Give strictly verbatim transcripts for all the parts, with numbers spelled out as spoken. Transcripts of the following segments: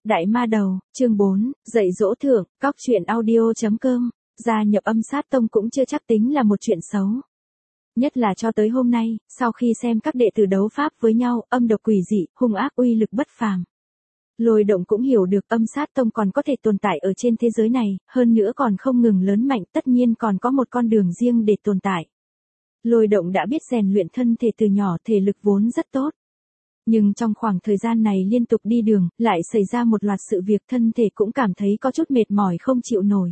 Đại ma đầu, chương bốn, dạy dỗ thượng, cóc truyện audio.com, gia nhập âm sát tông cũng chưa chắc tính là một chuyện xấu. Nhất là cho tới hôm nay, sau khi xem các đệ tử đấu pháp với nhau, âm độc quỷ dị, hung ác uy lực bất phàm. Lôi Động cũng hiểu được âm sát tông còn có thể tồn tại ở trên thế giới này, hơn nữa còn không ngừng lớn mạnh, tất nhiên còn có một con đường riêng để tồn tại. Lôi Động đã biết rèn luyện thân thể từ nhỏ, thể lực vốn rất tốt. Nhưng trong khoảng thời gian này liên tục đi đường, lại xảy ra một loạt sự việc, thân thể cũng cảm thấy có chút mệt mỏi không chịu nổi.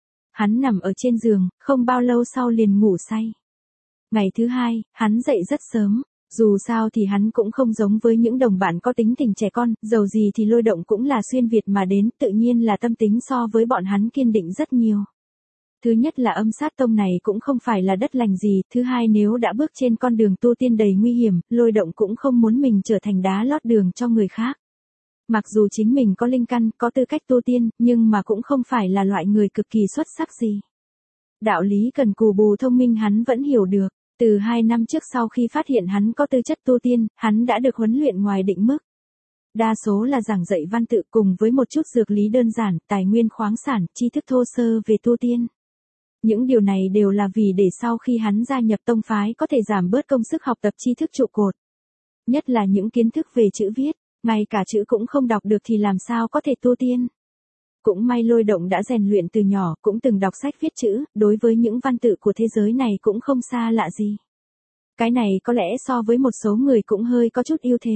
Hắn nằm ở trên giường, không bao lâu sau liền ngủ say. Ngày thứ hai, hắn dậy rất sớm, dù sao thì hắn cũng không giống với những đồng bạn có tính tình trẻ con, dầu gì thì Lôi Động cũng là xuyên Việt mà đến, tự nhiên là tâm tính so với bọn hắn kiên định rất nhiều. Thứ nhất là âm sát tông này cũng không phải là đất lành gì, thứ hai nếu đã bước trên con đường tu tiên đầy nguy hiểm, Lôi Động cũng không muốn mình trở thành đá lót đường cho người khác. Mặc dù chính mình có linh căn, có tư cách tu tiên, nhưng mà cũng không phải là loại người cực kỳ xuất sắc gì. Đạo lý cần cù bù thông minh hắn vẫn hiểu được, từ hai năm trước sau khi phát hiện hắn có tư chất tu tiên, hắn đã được huấn luyện ngoài định mức. Đa số là giảng dạy văn tự cùng với một chút dược lý đơn giản, tài nguyên khoáng sản, tri thức thô sơ về tu tiên. Những điều này đều là vì để sau khi hắn gia nhập tông phái có thể giảm bớt công sức học tập tri thức trụ cột. Nhất là những kiến thức về chữ viết, ngay cả chữ cũng không đọc được thì làm sao có thể tu tiên. Cũng may Lôi Động đã rèn luyện từ nhỏ, cũng từng đọc sách viết chữ, đối với những văn tự của thế giới này cũng không xa lạ gì. Cái này có lẽ so với một số người cũng hơi có chút ưu thế.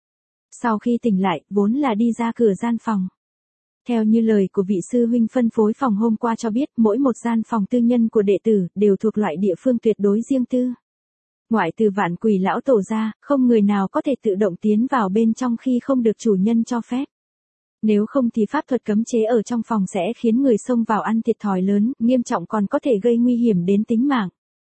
Sau khi tỉnh lại, vốn là đi ra cửa gian phòng. Theo như lời của vị sư huynh phân phối phòng hôm qua cho biết, mỗi một gian phòng tư nhân của đệ tử đều thuộc loại địa phương tuyệt đối riêng tư. Ngoại trừ Vạn Quỷ lão tổ ra, không người nào có thể tự động tiến vào bên trong khi không được chủ nhân cho phép. Nếu không thì pháp thuật cấm chế ở trong phòng sẽ khiến người xông vào ăn thiệt thòi lớn, nghiêm trọng còn có thể gây nguy hiểm đến tính mạng.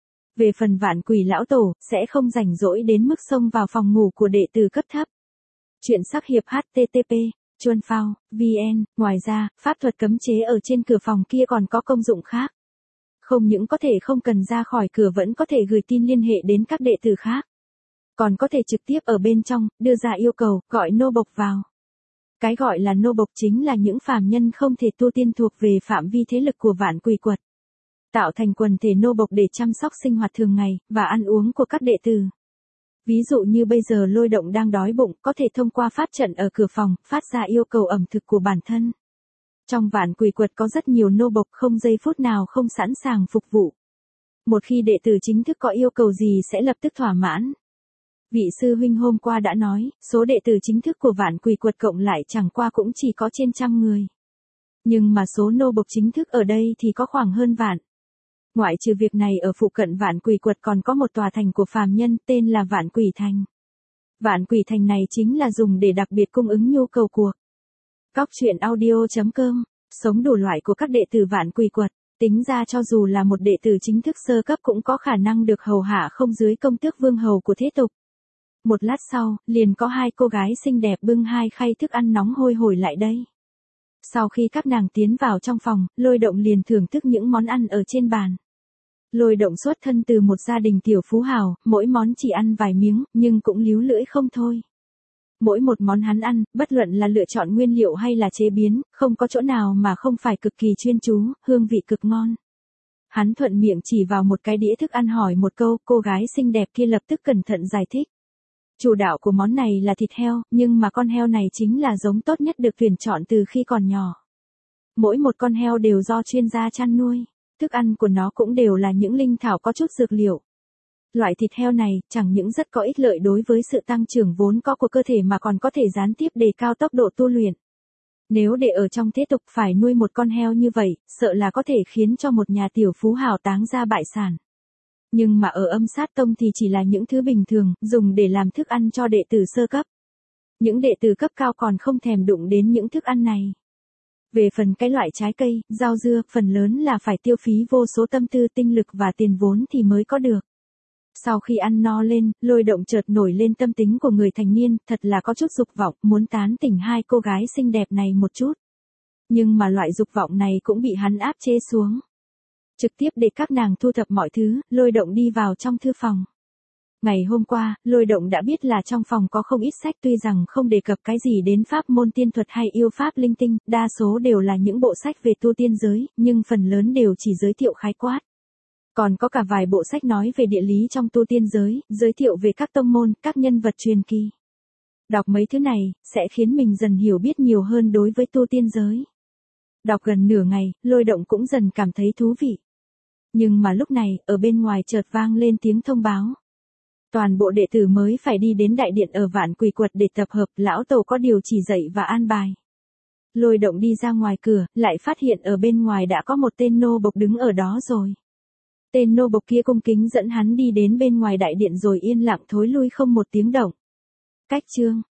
Về phần Vạn Quỷ lão tổ, sẽ không rảnh rỗi đến mức xông vào phòng ngủ của đệ tử cấp thấp. Chuyện sắc hiệp H T T P Chuan Phao, V N, ngoài ra, pháp thuật cấm chế ở trên cửa phòng kia còn có công dụng khác. Không những có thể không cần ra khỏi cửa vẫn có thể gửi tin liên hệ đến các đệ tử khác. Còn có thể trực tiếp ở bên trong, đưa ra yêu cầu, gọi nô bộc vào. Cái gọi là nô bộc chính là những phàm nhân không thể tu tiên thuộc về phạm vi thế lực của Vạn Quỷ Quật. Tạo thành quần thể nô bộc để chăm sóc sinh hoạt thường ngày, và ăn uống của các đệ tử. Ví dụ như bây giờ Lôi Động đang đói bụng, có thể thông qua pháp trận ở cửa phòng, phát ra yêu cầu ẩm thực của bản thân. Trong Vạn Quỷ Quật có rất nhiều nô bộc không giây phút nào không sẵn sàng phục vụ. Một khi đệ tử chính thức có yêu cầu gì sẽ lập tức thỏa mãn. Vị sư huynh hôm qua đã nói, số đệ tử chính thức của Vạn Quỷ Quật cộng lại chẳng qua cũng chỉ có trên trăm người. Nhưng mà số nô bộc chính thức ở đây thì có khoảng hơn vạn. Ngoại trừ việc này, ở phụ cận Vạn Quỷ Quật còn có một tòa thành của phàm nhân tên là Vạn Quỷ Thành. Vạn Quỷ Thành này chính là dùng để đặc biệt cung ứng nhu cầu của cóc truyện audio.com, sống đủ loại của các đệ tử Vạn Quỷ Quật. Tính ra cho dù là một đệ tử chính thức sơ cấp cũng có khả năng được hầu hạ không dưới công tước vương hầu của thế tục. Một lát sau, liền có hai cô gái xinh đẹp bưng hai khay thức ăn nóng hôi hổi lại đây. Sau khi các nàng tiến vào trong phòng, Lôi Động liền thưởng thức những món ăn ở trên bàn. Lôi Động xuất thân từ một gia đình tiểu phú hào, mỗi món chỉ ăn vài miếng, nhưng cũng líu lưỡi không thôi. Mỗi một món hắn ăn, bất luận là lựa chọn nguyên liệu hay là chế biến, không có chỗ nào mà không phải cực kỳ chuyên chú, hương vị cực ngon. Hắn thuận miệng chỉ vào một cái đĩa thức ăn hỏi một câu, cô gái xinh đẹp kia lập tức cẩn thận giải thích. Chủ đạo của món này là thịt heo, nhưng mà con heo này chính là giống tốt nhất được tuyển chọn từ khi còn nhỏ. Mỗi một con heo đều do chuyên gia chăn nuôi, thức ăn của nó cũng đều là những linh thảo có chút dược liệu. Loại thịt heo này chẳng những rất có ích lợi đối với sự tăng trưởng vốn có của cơ thể mà còn có thể gián tiếp đề cao tốc độ tu luyện. Nếu để ở trong thế tục phải nuôi một con heo như vậy, sợ là có thể khiến cho một nhà tiểu phú hào táng ra bại sản. Nhưng mà ở âm sát tông thì chỉ là những thứ bình thường, dùng để làm thức ăn cho đệ tử sơ cấp. Những đệ tử cấp cao còn không thèm đụng đến những thức ăn này. Về phần cái loại trái cây, rau dưa, phần lớn là phải tiêu phí vô số tâm tư, tinh lực và tiền vốn thì mới có được. Sau khi ăn no lên, Lôi Động chợt nổi lên tâm tính của người thành niên, thật là có chút dục vọng, muốn tán tỉnh hai cô gái xinh đẹp này một chút. Nhưng mà loại dục vọng này cũng bị hắn áp chế xuống. Trực tiếp để các nàng thu thập mọi thứ, Lôi Động đi vào trong thư phòng. Ngày hôm qua, Lôi Động đã biết là trong phòng có không ít sách, tuy rằng không đề cập cái gì đến pháp môn tiên thuật hay yêu pháp linh tinh, đa số đều là những bộ sách về tu tiên giới, nhưng phần lớn đều chỉ giới thiệu khái quát. Còn có cả vài bộ sách nói về địa lý trong tu tiên giới, giới thiệu về các tông môn, các nhân vật truyền kỳ. Đọc mấy thứ này, sẽ khiến mình dần hiểu biết nhiều hơn đối với tu tiên giới. Đọc gần nửa ngày, Lôi Động cũng dần cảm thấy thú vị. Nhưng mà lúc này, ở bên ngoài chợt vang lên tiếng thông báo. Toàn bộ đệ tử mới phải đi đến đại điện ở Vạn Quỷ Quật để tập hợp, lão tổ có điều chỉ dạy và an bài. Lôi Động đi ra ngoài cửa, lại phát hiện ở bên ngoài đã có một tên nô bộc đứng ở đó rồi. Tên nô bộc kia cung kính dẫn hắn đi đến bên ngoài đại điện rồi yên lặng thối lui không một tiếng động. Cách chương